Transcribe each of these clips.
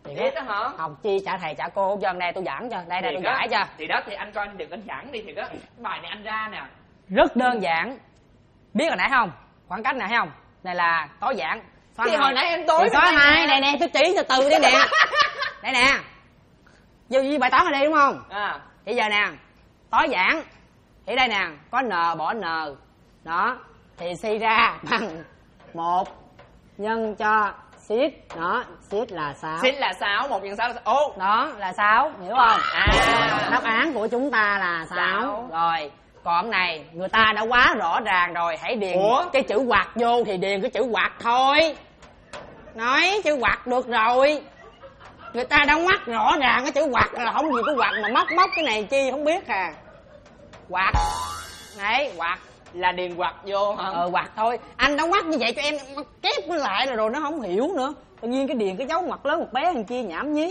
Thiệt đó hả? Học chi trả thầy trả cô hết trơn. Đây tôi giảng cho, đây tôi giải cho. Thì đó, thì anh coi anh đừng anh giảng đi. Thì đó, bài này anh ra nè. Rất đơn giản. Biết hồi nãy không? Khoảng cách này thấy không? Này là tối giản. Thì hồi nãy em tối có hai này nè, tôi chỉ từ từ đây nè. Đây nè. Như bài toán ở đây đúng không? Bây giờ nè, tối giản thì đây nè, có n bỏ n đó thì suy ra bằng 1 nhân cho siết đó, siết là 6. Siết là 6, 1 nhân 6 là 6. Đó là 6, hiểu không? Đáp án của chúng ta là 6. Rồi, còn này người ta đã quá rõ ràng rồi, hãy điền cái chữ hoặc vô thì điền cái chữ hoặc thôi. Nói chữ hoặc được rồi. Người ta đã ngoắt rõ ràng cái chữ hoặc là không gì có hoặc mà móc cái này chi không biết à. Hoặc. Đấy, hoặc là điền hoặc vô hả? Hoặc thôi. Anh đã ngoắt như vậy cho em kép nó lại rồi nó không hiểu nữa. Tự nhiên cái điền cái dấu ngoặc lớn một bé thằng kia nhảm nhí.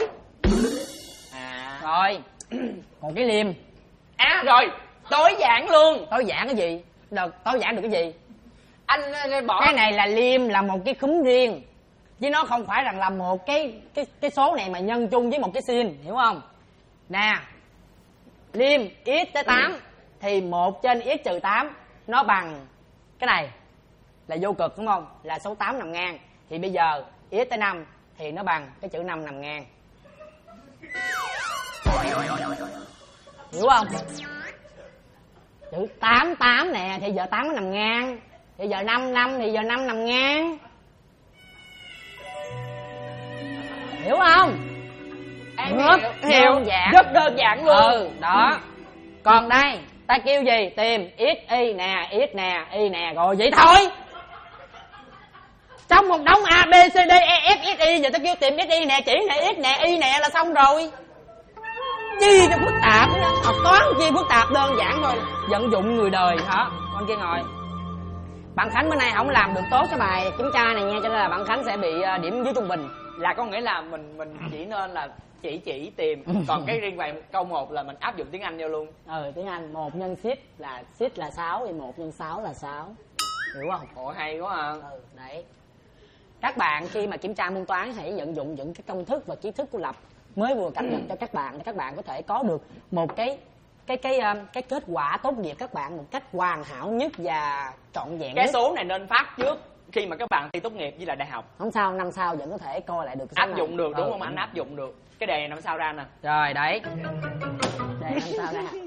Rồi. Còn cái liềm. Rồi, tối giản luôn. Tối giản cái gì? Tối giản được cái gì? Anh bỏ. Cái này là liềm, là một cái khúm riêng. Chứ nó không phải rằng là một cái số này mà nhân chung với một cái sin, hiểu không? Nè, liềm x tới 8 thì 1 trên x trừ 8 nó bằng cái này là vô cực đúng không? Là số 8 nằm ngang. Thì bây giờ x tới 5 thì nó bằng cái chữ 5 nằm ngang. Hiểu không? Chữ 8 nè thì giờ 8 nó nằm ngang. Thì giờ 5 thì giờ 5 nằm ngang. Hiểu không? Em hiểu. Đơn giản. Rất đơn giản luôn. Đó. Còn đây ta kêu gì? Tìm x y nè, x nè, y nè. Rồi vậy thôi. Trong một đống A, B, C, D, E, F, X, Y. Giờ ta kêu tìm x y nè, chỉ nè, x nè, y nè là xong rồi. Chi cho phức tạp. Học toán chi phức tạp, đơn giản thôi. Vận dụng người đời hả? Con kia ngồi. Bạn Khánh bữa nay không làm được tốt cái bài kiểm tra này nha, cho nên là bạn Khánh sẽ bị điểm dưới trung bình. Là có nghĩa là mình chỉ nên là chỉ tìm. Còn cái riêng bài câu 1 là mình áp dụng tiếng Anh vô luôn. Tiếng Anh 1 nhân ship là 6 thì 1 nhân 6 là 6. Hiểu không? Ồ hay quá à. Đấy. Các bạn khi mà kiểm tra môn toán hãy vận dụng những cái công thức và kiến thức của Lập mới vừa cập nhật cho các bạn, để các bạn có thể có được một cái kết quả tốt nghiệp các bạn một cách hoàn hảo nhất và trọn vẹn cái nhất. số này nên phát trước khi mà các bạn thi tốt nghiệp với lại đại học. Không sao, năm sau vẫn có thể coi lại được cái số áp dụng này. Được đúng không anh? Áp dụng được. Cái đề này năm sau ra nè. Rồi đấy. Đề năm sau ra.